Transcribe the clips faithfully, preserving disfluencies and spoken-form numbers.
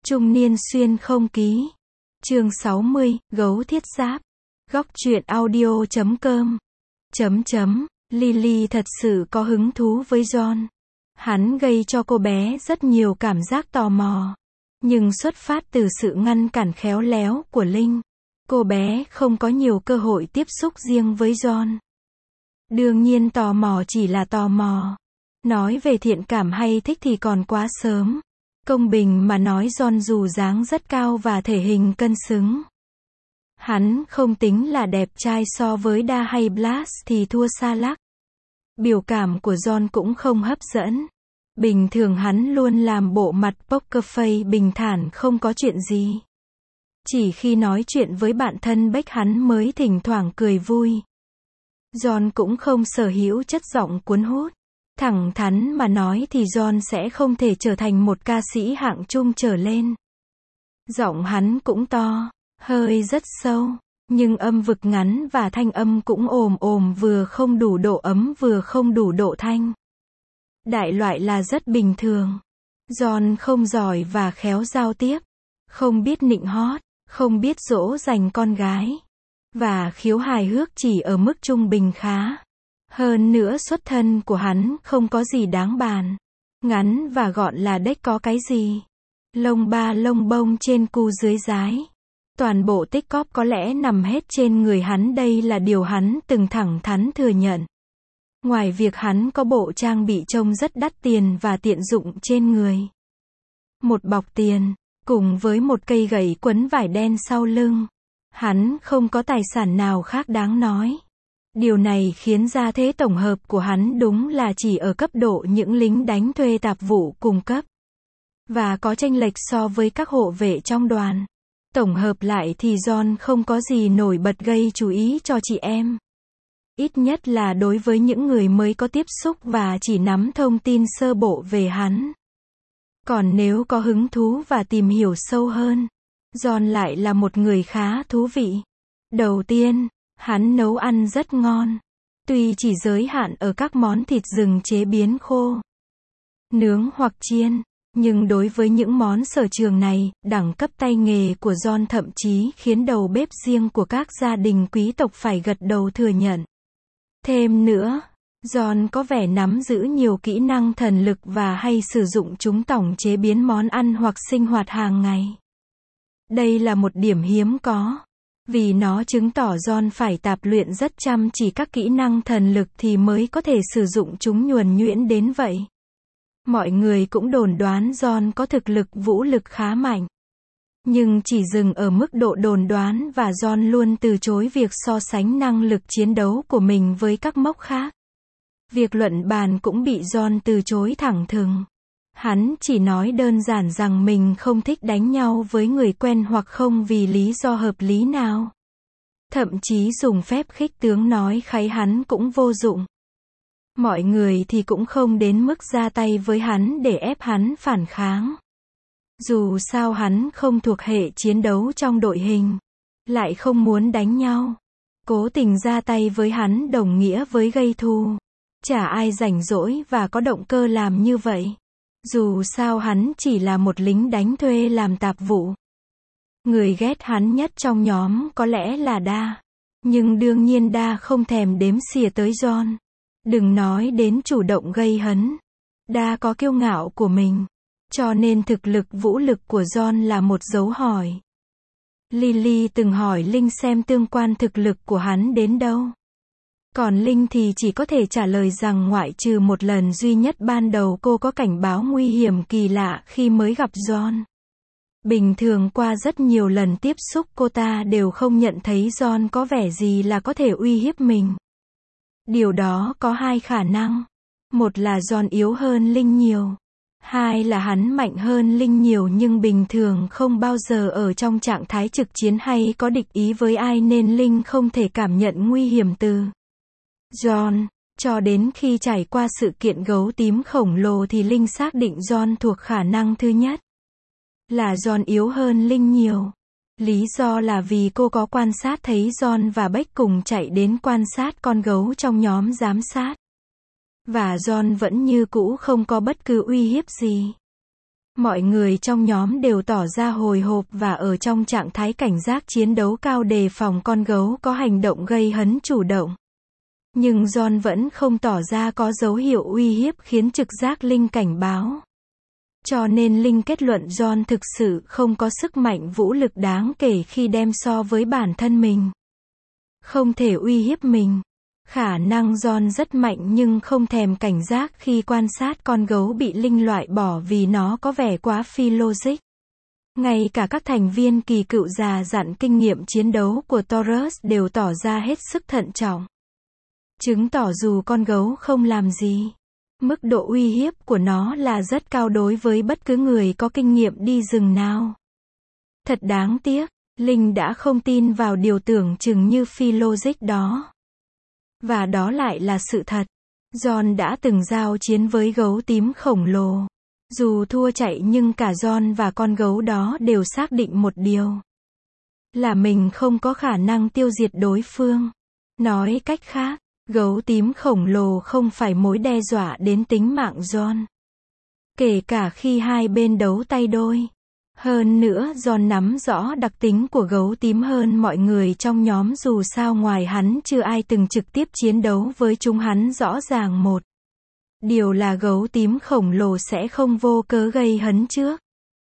Trung niên xuyên không ký. Chương sáu mươi, Gấu thiết giáp. Góc truyện audio chấm com. Chấm chấm, Lily thật sự có hứng thú với John. Hắn gây cho cô bé rất nhiều cảm giác tò mò. Nhưng xuất phát từ sự ngăn cản khéo léo của Linh, cô bé không có nhiều cơ hội tiếp xúc riêng với John. Đương nhiên tò mò chỉ là tò mò. Nói về thiện cảm hay thích thì còn quá sớm. Công bình mà nói, John dù dáng rất cao và thể hình cân xứng. Hắn không tính là đẹp trai, so với Da hay Blas thì thua xa lắc. Biểu cảm của John cũng không hấp dẫn. Bình thường hắn luôn làm bộ mặt poker face bình thản không có chuyện gì. Chỉ khi nói chuyện với bạn thân Beck hắn mới thỉnh thoảng cười vui. John cũng không sở hữu chất giọng cuốn hút. Thẳng thắn mà nói thì John sẽ không thể trở thành một ca sĩ hạng trung trở lên. Giọng hắn cũng to, hơi rất sâu, nhưng âm vực ngắn và thanh âm cũng ồm ồm, vừa không đủ độ ấm vừa không đủ độ thanh. Đại loại là rất bình thường. John không giỏi và khéo giao tiếp, không biết nịnh hót, không biết dỗ dành con gái, và khiếu hài hước chỉ ở mức trung bình khá. Hơn nữa xuất thân của hắn không có gì đáng bàn. Ngắn và gọn là đếch có cái gì. Lông ba lông bông trên cu dưới dái. Toàn bộ tích cóp có lẽ nằm hết trên người hắn, đây là điều hắn từng thẳng thắn thừa nhận. Ngoài việc hắn có bộ trang bị trông rất đắt tiền và tiện dụng trên người. Một bọc tiền, cùng với một cây gậy quấn vải đen sau lưng. Hắn không có tài sản nào khác đáng nói. Điều này khiến ra thế tổng hợp của hắn đúng là chỉ ở cấp độ những lính đánh thuê tạp vụ cung cấp. Và có chênh lệch so với các hộ vệ trong đoàn. Tổng hợp lại thì John không có gì nổi bật gây chú ý cho chị em. Ít nhất là đối với những người mới có tiếp xúc và chỉ nắm thông tin sơ bộ về hắn. Còn nếu có hứng thú và tìm hiểu sâu hơn, John lại là một người khá thú vị. Đầu tiên, hắn nấu ăn rất ngon. Tuy chỉ giới hạn ở các món thịt rừng chế biến khô, nướng hoặc chiên, nhưng đối với những món sở trường này, đẳng cấp tay nghề của John thậm chí khiến đầu bếp riêng của các gia đình quý tộc phải gật đầu thừa nhận. Thêm nữa, John có vẻ nắm giữ nhiều kỹ năng thần lực và hay sử dụng chúng tổng chế biến món ăn hoặc sinh hoạt hàng ngày. Đây là một điểm hiếm có. Vì nó chứng tỏ John phải tập luyện rất chăm chỉ các kỹ năng thần lực thì mới có thể sử dụng chúng nhuần nhuyễn đến vậy. Mọi người cũng đồn đoán John có thực lực vũ lực khá mạnh. Nhưng chỉ dừng ở mức độ đồn đoán, và John luôn từ chối việc so sánh năng lực chiến đấu của mình với các mốc khác. Việc luận bàn cũng bị John từ chối thẳng thừng. Hắn chỉ nói đơn giản rằng mình không thích đánh nhau với người quen hoặc không vì lý do hợp lý nào. Thậm chí dùng phép khích tướng nói kháy hắn cũng vô dụng. Mọi người thì cũng không đến mức ra tay với hắn để ép hắn phản kháng. Dù sao hắn không thuộc hệ chiến đấu trong đội hình, lại không muốn đánh nhau. Cố tình ra tay với hắn đồng nghĩa với gây thù. Chả ai rảnh rỗi và có động cơ làm như vậy. Dù sao hắn chỉ là một lính đánh thuê làm tạp vụ. Người ghét hắn nhất trong nhóm có lẽ là Da. Nhưng đương nhiên Da không thèm đếm xỉa tới John. Đừng nói đến chủ động gây hấn. Da có kiêu ngạo của mình. Cho nên thực lực vũ lực của John là một dấu hỏi. Lily từng hỏi Linh xem tương quan thực lực của hắn đến đâu. Còn Linh thì chỉ có thể trả lời rằng ngoại trừ một lần duy nhất ban đầu cô có cảnh báo nguy hiểm kỳ lạ khi mới gặp John. Bình thường qua rất nhiều lần tiếp xúc cô ta đều không nhận thấy John có vẻ gì là có thể uy hiếp mình. Điều đó có hai khả năng. Một là John yếu hơn Linh nhiều. Hai là hắn mạnh hơn Linh nhiều nhưng bình thường không bao giờ ở trong trạng thái trực chiến hay có địch ý với ai nên Linh không thể cảm nhận nguy hiểm từ John. Cho đến khi trải qua sự kiện gấu tím khổng lồ thì Linh xác định John thuộc khả năng thứ nhất. Là John yếu hơn Linh nhiều. Lý do là vì cô có quan sát thấy John và Beck cùng chạy đến quan sát con gấu trong nhóm giám sát. Và John vẫn như cũ không có bất cứ uy hiếp gì. Mọi người trong nhóm đều tỏ ra hồi hộp và ở trong trạng thái cảnh giác chiến đấu cao đề phòng con gấu có hành động gây hấn chủ động. Nhưng John vẫn không tỏ ra có dấu hiệu uy hiếp khiến trực giác Linh cảnh báo. Cho nên Linh kết luận John thực sự không có sức mạnh vũ lực đáng kể khi đem so với bản thân mình. Không thể uy hiếp mình. Khả năng John rất mạnh nhưng không thèm cảnh giác khi quan sát con gấu bị Linh loại bỏ vì nó có vẻ quá phi logic. Ngay cả các thành viên kỳ cựu già dặn kinh nghiệm chiến đấu của Taurus đều tỏ ra hết sức thận trọng. Chứng tỏ dù con gấu không làm gì, mức độ uy hiếp của nó là rất cao đối với bất cứ người có kinh nghiệm đi rừng nào. Thật đáng tiếc, Linh đã không tin vào điều tưởng chừng như phi logic đó. Và đó lại là sự thật. John đã từng giao chiến với gấu tím khổng lồ. Dù thua chạy nhưng cả John và con gấu đó đều xác định một điều. Là mình không có khả năng tiêu diệt đối phương. Nói cách khác, gấu tím khổng lồ không phải mối đe dọa đến tính mạng John. Kể cả khi hai bên đấu tay đôi. Hơn nữa John nắm rõ đặc tính của gấu tím hơn mọi người trong nhóm dù sao ngoài hắn chưa ai từng trực tiếp chiến đấu với chúng hắn rõ ràng một. Điều là gấu tím khổng lồ sẽ không vô cớ gây hấn trước.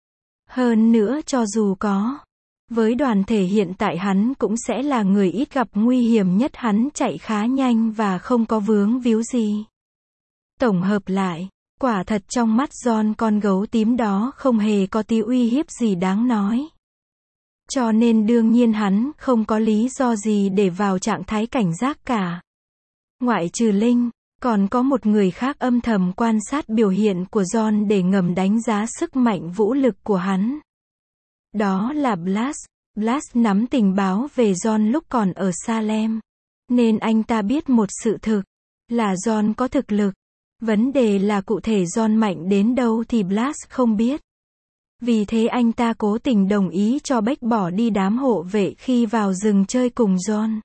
Hơn nữa cho dù có. Với đoàn thể hiện tại hắn cũng sẽ là người ít gặp nguy hiểm nhất hắn chạy khá nhanh và không có vướng víu gì. Tổng hợp lại. Quả thật trong mắt John con gấu tím đó không hề có tí uy hiếp gì đáng nói. Cho nên đương nhiên hắn không có lý do gì để vào trạng thái cảnh giác cả. Ngoại trừ Linh, còn có một người khác âm thầm quan sát biểu hiện của John để ngầm đánh giá sức mạnh vũ lực của hắn. Đó là Blas. Blas nắm tình báo về John lúc còn ở Salem. Nên anh ta biết một sự thực, là John có thực lực. Vấn đề là cụ thể John mạnh đến đâu thì Blas không biết. Vì thế anh ta cố tình đồng ý cho Beck bỏ đi đám hộ vệ khi vào rừng chơi cùng John.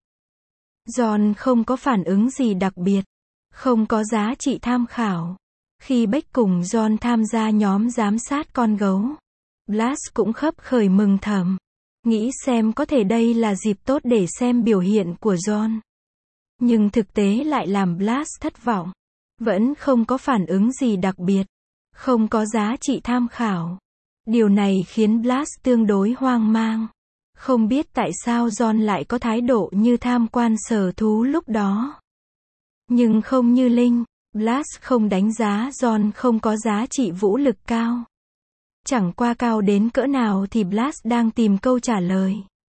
John không có phản ứng gì đặc biệt, không có giá trị tham khảo. Khi Beck cùng John tham gia nhóm giám sát con gấu, Blas cũng khấp khởi mừng thầm, nghĩ xem có thể đây là dịp tốt để xem biểu hiện của John. Nhưng thực tế lại làm Blas thất vọng. Vẫn không có phản ứng gì đặc biệt. Không có giá trị tham khảo. Điều này khiến Blas tương đối hoang mang. Không biết tại sao John lại có thái độ như tham quan sở thú lúc đó. Nhưng không như Linh, Blas không đánh giá John không có giá trị vũ lực cao. Chẳng qua cao đến cỡ nào thì Blas đang tìm câu trả lời.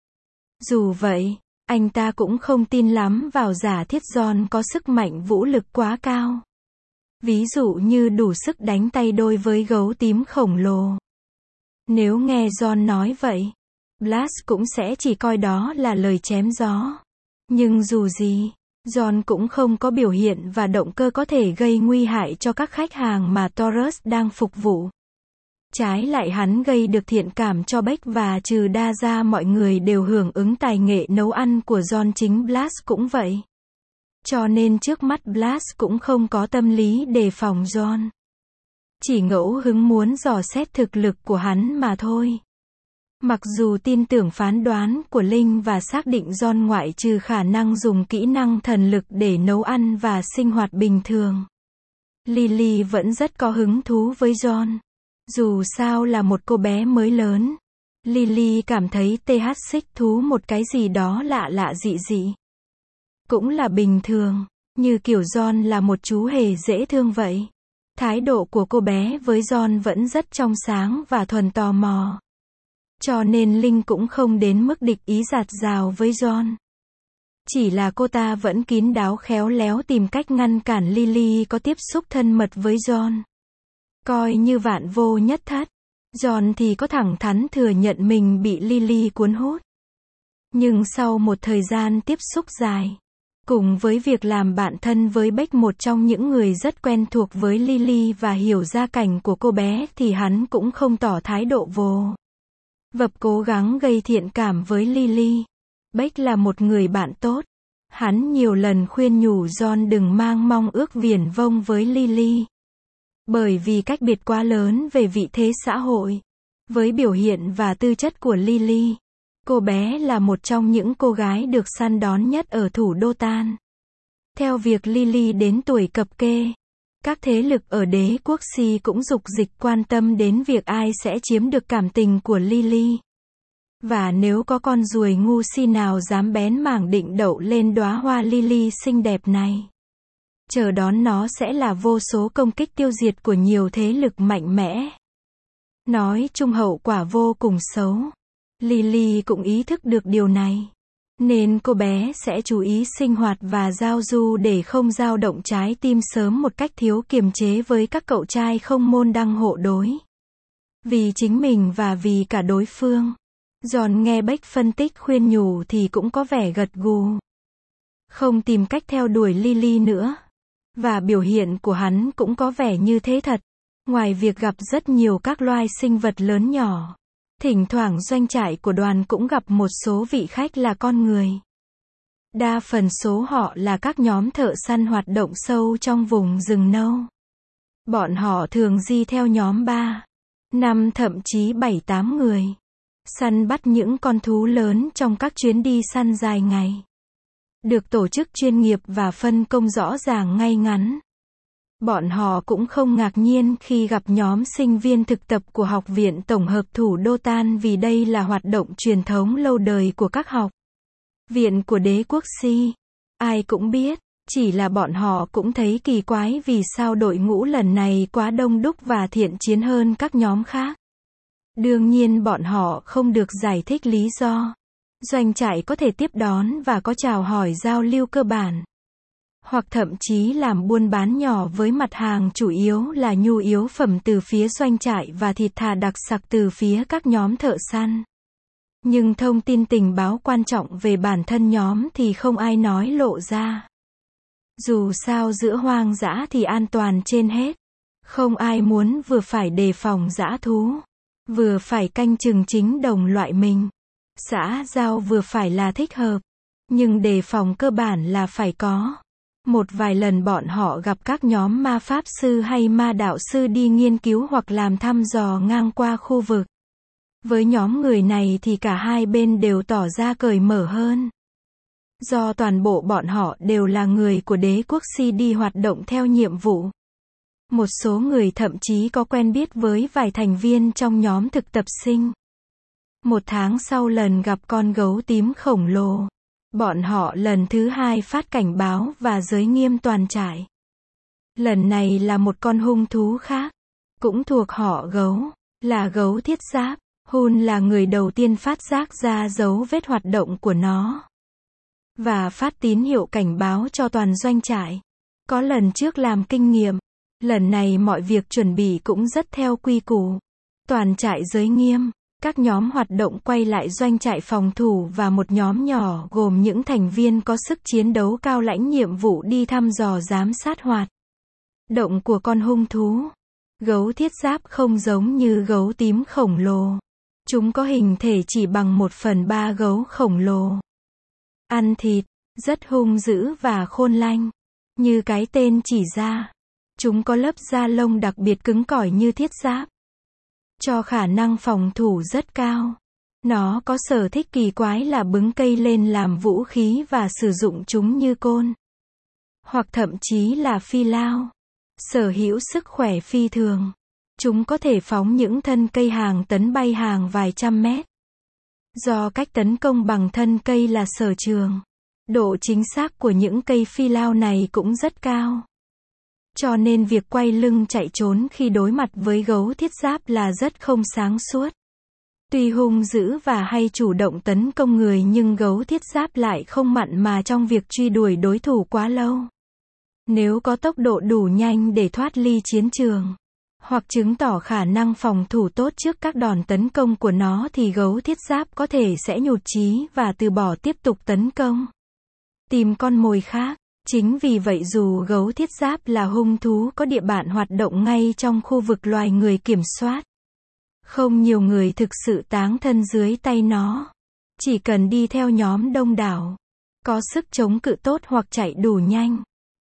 Dù vậy, anh ta cũng không tin lắm vào giả thiết John có sức mạnh vũ lực quá cao. Ví dụ như đủ sức đánh tay đôi với gấu tím khổng lồ. Nếu nghe John nói vậy, Blas cũng sẽ chỉ coi đó là lời chém gió. Nhưng dù gì, John cũng không có biểu hiện và động cơ có thể gây nguy hại cho các khách hàng mà Taurus đang phục vụ. Trái lại hắn gây được thiện cảm cho Beck và trừ đa ra mọi người đều hưởng ứng tài nghệ nấu ăn của John, chính Blas cũng vậy. Cho nên trước mắt Blas cũng không có tâm lý đề phòng John. Chỉ ngẫu hứng muốn dò xét thực lực của hắn mà thôi. Mặc dù tin tưởng phán đoán của Linh và xác định John ngoại trừ khả năng dùng kỹ năng thần lực để nấu ăn và sinh hoạt bình thường, Lily vẫn rất có hứng thú với John. Dù sao là một cô bé mới lớn, Lily cảm thấy th xích thú một cái gì đó lạ lạ dị dị. Cũng là bình thường, như kiểu John là một chú hề dễ thương vậy. Thái độ của cô bé với John vẫn rất trong sáng và thuần tò mò. Cho nên Linh cũng không đến mức địch ý giạt rào với John. Chỉ là cô ta vẫn kín đáo khéo léo tìm cách ngăn cản Lily có tiếp xúc thân mật với John. Coi như vạn vô nhất thất. John thì có thẳng thắn thừa nhận mình bị Lily cuốn hút. Nhưng sau một thời gian tiếp xúc dài, cùng với việc làm bạn thân với Beck, một trong những người rất quen thuộc với Lily và hiểu gia cảnh của cô bé, thì hắn cũng không tỏ thái độ vô vập cố gắng gây thiện cảm với Lily. Beck là một người bạn tốt. Hắn nhiều lần khuyên nhủ John đừng mang mong ước viển vông với Lily. Bởi vì cách biệt quá lớn về vị thế xã hội. Với biểu hiện và tư chất của Lily, cô bé là một trong những cô gái được săn đón nhất ở thủ đô Tan. Theo việc Lily đến tuổi cập kê, các thế lực ở đế quốc Si cũng dục dịch quan tâm đến việc ai sẽ chiếm được cảm tình của Lily. Và nếu có con ruồi ngu si nào dám bén mảng định đậu lên đóa hoa Lily xinh đẹp này, chờ đón nó sẽ là vô số công kích tiêu diệt của nhiều thế lực mạnh mẽ. Nói chung hậu quả vô cùng xấu. Lily cũng ý thức được điều này. Nên cô bé sẽ chú ý sinh hoạt và giao du để không dao động trái tim sớm một cách thiếu kiềm chế với các cậu trai không môn đăng hộ đối. Vì chính mình và vì cả đối phương. John nghe Beck phân tích khuyên nhủ thì cũng có vẻ gật gù. Không tìm cách theo đuổi Lily nữa. Và biểu hiện của hắn cũng có vẻ như thế thật. Ngoài việc gặp rất nhiều các loài sinh vật lớn nhỏ, thỉnh thoảng doanh trại của đoàn cũng gặp một số vị khách là con người. Đa phần số họ là các nhóm thợ săn hoạt động sâu trong vùng rừng nâu. Bọn họ thường di theo nhóm ba, năm thậm chí bảy tám người. Săn bắt những con thú lớn trong các chuyến đi săn dài ngày. Được tổ chức chuyên nghiệp và phân công rõ ràng ngay ngắn. Bọn họ cũng không ngạc nhiên khi gặp nhóm sinh viên thực tập của Học viện Tổng hợp thủ đô Tan vì đây là hoạt động truyền thống lâu đời của các học viện của đế quốc Si. Ai cũng biết, chỉ là bọn họ cũng thấy kỳ quái vì sao đội ngũ lần này quá đông đúc và thiện chiến hơn các nhóm khác. Đương nhiên bọn họ không được giải thích lý do. Doanh trại có thể tiếp đón và có chào hỏi giao lưu cơ bản. Hoặc thậm chí làm buôn bán nhỏ với mặt hàng chủ yếu là nhu yếu phẩm từ phía doanh trại và thịt thà đặc sặc từ phía các nhóm thợ săn. Nhưng thông tin tình báo quan trọng về bản thân nhóm thì không ai nói lộ ra. Dù sao giữa hoang dã thì an toàn trên hết. Không ai muốn vừa phải đề phòng dã thú, vừa phải canh chừng chính đồng loại mình. Xã giao vừa phải là thích hợp. Nhưng đề phòng cơ bản là phải có. Một vài lần bọn họ gặp các nhóm ma pháp sư hay ma đạo sư đi nghiên cứu hoặc làm thăm dò ngang qua khu vực. Với nhóm người này thì cả hai bên đều tỏ ra cởi mở hơn. Do toàn bộ bọn họ đều là người của đế quốc Si đi hoạt động theo nhiệm vụ. Một số người thậm chí có quen biết với vài thành viên trong nhóm thực tập sinh. Một tháng sau lần gặp con gấu tím khổng lồ, bọn họ lần thứ hai phát cảnh báo và giới nghiêm toàn trại. Lần này là một con hung thú khác, cũng thuộc họ gấu, là gấu thiết giáp. Hun là người đầu tiên phát giác ra dấu vết hoạt động của nó. Và phát tín hiệu cảnh báo cho toàn doanh trại. Có lần trước làm kinh nghiệm, lần này mọi việc chuẩn bị cũng rất theo quy củ. Toàn trại giới nghiêm. Các nhóm hoạt động quay lại doanh trại phòng thủ và một nhóm nhỏ gồm những thành viên có sức chiến đấu cao lãnh nhiệm vụ đi thăm dò giám sát hoạt động của con hung thú. Gấu thiết giáp không giống như gấu tím khổng lồ. Chúng có hình thể chỉ bằng một phần ba gấu khổng lồ. Ăn thịt, rất hung dữ và khôn lanh. Như cái tên chỉ ra. Chúng có lớp da lông đặc biệt cứng cỏi như thiết giáp. Cho khả năng phòng thủ rất cao. Nó có sở thích kỳ quái là bứng cây lên làm vũ khí và sử dụng chúng như côn. Hoặc thậm chí là phi lao. Sở hữu sức khỏe phi thường. Chúng có thể phóng những thân cây hàng tấn bay hàng vài trăm mét. Do cách tấn công bằng thân cây là sở trường, độ chính xác của những cây phi lao này cũng rất cao. Cho nên việc quay lưng chạy trốn khi đối mặt với gấu thiết giáp là rất không sáng suốt. Tuy hung dữ và hay chủ động tấn công người nhưng gấu thiết giáp lại không mặn mà trong việc truy đuổi đối thủ quá lâu. Nếu có tốc độ đủ nhanh để thoát ly chiến trường, hoặc chứng tỏ khả năng phòng thủ tốt trước các đòn tấn công của nó thì gấu thiết giáp có thể sẽ nhụt chí và từ bỏ tiếp tục tấn công. Tìm con mồi khác. Chính vì vậy dù gấu thiết giáp là hung thú có địa bàn hoạt động ngay trong khu vực loài người kiểm soát, không nhiều người thực sự táng thân dưới tay nó. Chỉ cần đi theo nhóm đông đảo, có sức chống cự tốt hoặc chạy đủ nhanh,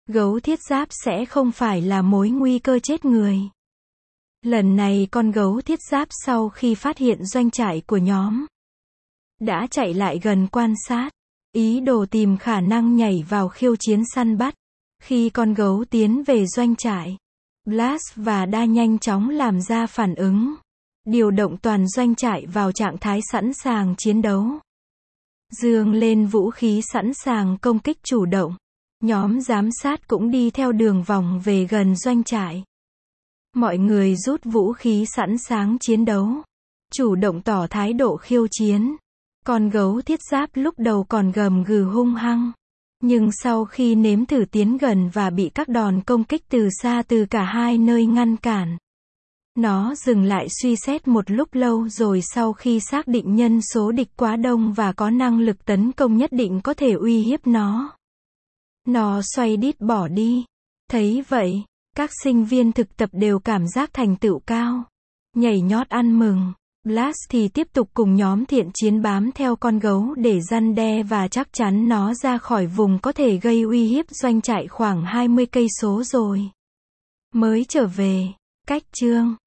gấu thiết giáp sẽ không phải là mối nguy cơ chết người. Lần này con gấu thiết giáp sau khi phát hiện doanh trại của nhóm, đã chạy lại gần quan sát, ý đồ tìm khả năng nhảy vào khiêu chiến săn bắt. Khi con gấu tiến về doanh trại, Blast và Da nhanh chóng làm ra phản ứng, điều động toàn doanh trại vào trạng thái sẵn sàng chiến đấu. Dương lên vũ khí sẵn sàng công kích chủ động. Nhóm giám sát cũng đi theo đường vòng về gần doanh trại. Mọi người rút vũ khí sẵn sàng chiến đấu, chủ động tỏ thái độ khiêu chiến. Con gấu thiết giáp lúc đầu còn gầm gừ hung hăng, nhưng sau khi nếm thử tiến gần và bị các đòn công kích từ xa từ cả hai nơi ngăn cản, nó dừng lại suy xét một lúc lâu rồi sau khi xác định nhân số địch quá đông và có năng lực tấn công nhất định có thể uy hiếp nó. Nó xoay đít bỏ đi. Thấy vậy, các sinh viên thực tập đều cảm giác thành tựu cao, nhảy nhót ăn mừng. Blast thì tiếp tục cùng nhóm thiện chiến bám theo con gấu để răn đe và chắc chắn nó ra khỏi vùng có thể gây uy hiếp doanh trại khoảng hai mươi cây số rồi mới trở về. Cách chương